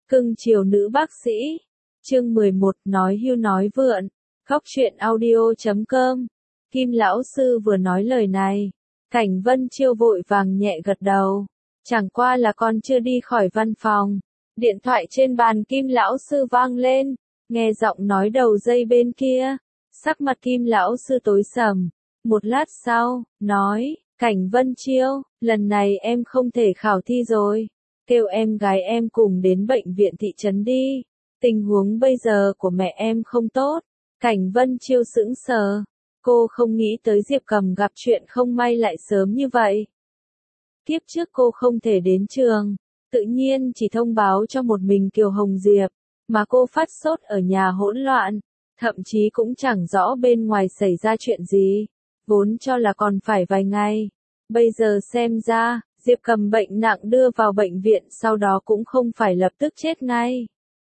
Cưng chiều nữ bác sĩ. Chương 11 nói hưu nói vượn. Góc truyện audio.com. Kim lão sư vừa nói lời này, Cảnh Vân Chiêu vội vàng nhẹ gật đầu. Chẳng qua là con chưa đi khỏi văn phòng. Điện thoại trên bàn Kim lão sư vang lên, nghe giọng nói đầu dây bên kia. Sắc mặt Kim lão sư tối sầm. Một lát sau, nói, Cảnh Vân Chiêu, lần này em không thể khảo thi rồi. Kêu em gái em cùng đến bệnh viện thị trấn đi. Tình huống bây giờ của mẹ em không tốt. Cảnh Vân Chiêu sững sờ. Cô không nghĩ tới Diệp Cầm gặp chuyện không may lại sớm như vậy. Kiếp trước cô không thể đến trường, tự nhiên chỉ thông báo cho một mình Kiều Hồng Diệp, mà cô phát sốt ở nhà hỗn loạn, thậm chí cũng chẳng rõ bên ngoài xảy ra chuyện gì, vốn cho là còn phải vài ngày. Bây giờ xem ra, Diệp Cầm bệnh nặng đưa vào bệnh viện sau đó cũng không phải lập tức chết ngay.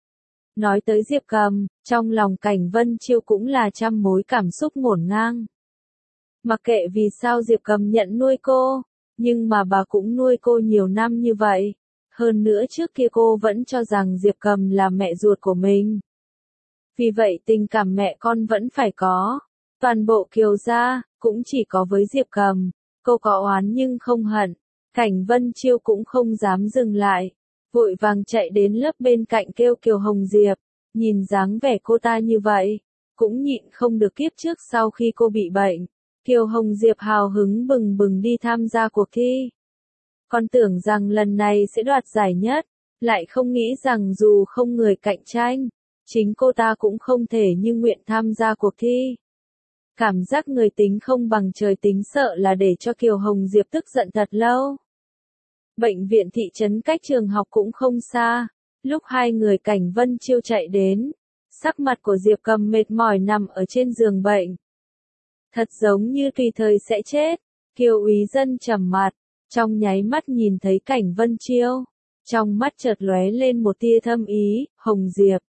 Nói tới Diệp Cầm, trong lòng Cảnh Vân Chiêu cũng là trăm mối cảm xúc ngổn ngang. Mặc kệ vì sao Diệp Cầm nhận nuôi cô, nhưng mà bà cũng nuôi cô nhiều năm như vậy. Hơn nữa trước kia cô vẫn cho rằng Diệp Cầm là mẹ ruột của mình. Vì vậy tình cảm mẹ con vẫn phải có. Toàn bộ Kiều gia, cũng chỉ có với Diệp Cầm. Cô có oán nhưng không hận. Cảnh Vân Chiêu cũng không dám dừng lại. Vội vàng chạy đến lớp bên cạnh kêu Kiều Hồng Diệp. Nhìn dáng vẻ cô ta như vậy, cũng nhịn không được kiếp trước sau khi cô bị bệnh. Kiều Hồng Diệp hào hứng bừng bừng đi tham gia cuộc thi. Còn tưởng rằng lần này sẽ đoạt giải nhất, lại không nghĩ rằng dù không người cạnh tranh, chính cô ta cũng không thể như nguyện tham gia cuộc thi. Cảm giác người tính không bằng trời tính sợ là để cho Kiều Hồng Diệp tức giận thật lâu. Bệnh viện thị trấn cách trường học cũng không xa, lúc hai người Cảnh Vân Chiêu chạy đến, sắc mặt của Diệp Cầm mệt mỏi nằm ở trên giường bệnh. Thật giống như tùy thời sẽ chết. Kiều úy dân trầm mặt, trong nháy mắt nhìn thấy Cảnh Vân Chiêu, trong mắt chợt lóe lên một tia thâm ý. Hồng Diệp,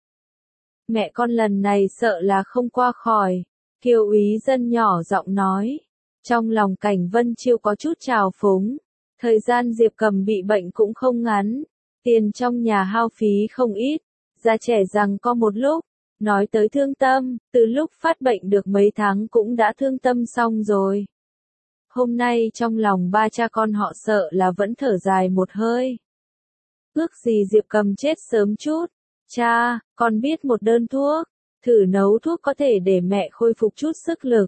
mẹ con lần này sợ là không qua khỏi. Kiều úy dân nhỏ giọng nói. Trong lòng Cảnh Vân Chiêu có chút trào phúng. Thời gian Diệp Cầm bị bệnh cũng không ngắn, tiền trong nhà hao phí không ít, già trẻ rằng có một lúc. Nói tới thương tâm, từ lúc phát bệnh được mấy tháng cũng đã thương tâm xong rồi. Hôm nay trong lòng ba cha con họ sợ là vẫn thở dài một hơi. Ước gì Diệp Cầm chết sớm chút. Cha, con biết một đơn thuốc, thử nấu thuốc có thể để mẹ khôi phục chút sức lực.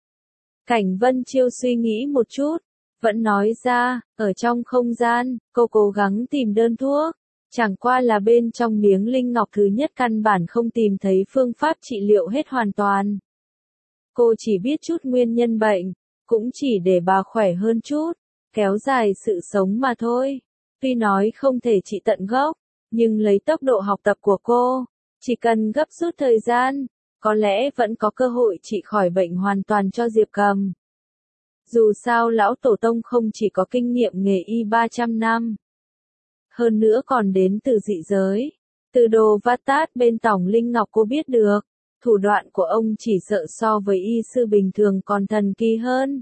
Cảnh Vân Chiêu suy nghĩ một chút, vẫn nói ra, ở trong không gian, cô cố gắng tìm đơn thuốc. Chẳng qua là bên trong miếng linh ngọc thứ nhất căn bản không tìm thấy phương pháp trị liệu hết hoàn toàn. Cô chỉ biết chút nguyên nhân bệnh, cũng chỉ để bà khỏe hơn chút, kéo dài sự sống mà thôi. Tuy nói không thể trị tận gốc, nhưng lấy tốc độ học tập của cô, chỉ cần gấp rút thời gian, có lẽ vẫn có cơ hội trị khỏi bệnh hoàn toàn cho Diệp Cầm. Dù sao lão tổ tông không chỉ có kinh nghiệm nghề y 300 năm. Hơn nữa còn đến từ dị giới. Từ đồ Vatat bên Tòng Linh Ngọc cô biết được, thủ đoạn của ông chỉ sợ so với y sư bình thường còn thần kỳ hơn.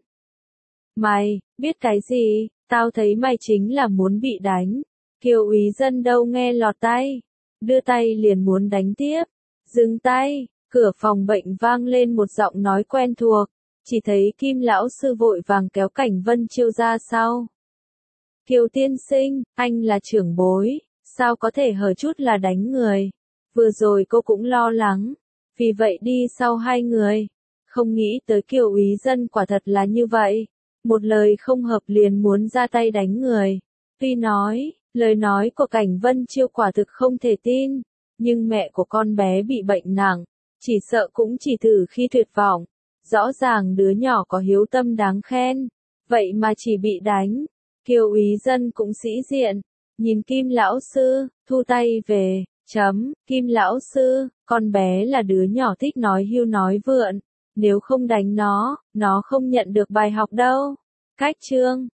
Mày, biết cái gì, tao thấy mày chính là muốn bị đánh. Kiều úy dân đâu nghe lọt tay, đưa tay liền muốn đánh tiếp. Dừng tay, cửa phòng bệnh vang lên một giọng nói quen thuộc, chỉ thấy Kim lão sư vội vàng kéo Cảnh Vân Chiêu ra sau. Kiều tiên sinh, anh là trưởng bối, sao có thể hở chút là đánh người. Vừa rồi cô cũng lo lắng, vì vậy đi sau hai người. Không nghĩ tới Kiều úy dân quả thật là như vậy, một lời không hợp liền muốn ra tay đánh người. Tuy nói, lời nói của Cảnh Vân Chiêu quả thực không thể tin, nhưng mẹ của con bé bị bệnh nặng, chỉ sợ cũng chỉ thử khi tuyệt vọng. Rõ ràng đứa nhỏ có hiếu tâm đáng khen, vậy mà chỉ bị đánh. Kiều úy dân cũng sĩ diện, nhìn Kim lão sư, thu tay về. Kim lão sư, con bé là đứa nhỏ thích nói hưu nói vượn, nếu không đánh nó không nhận được bài học đâu. Cách chương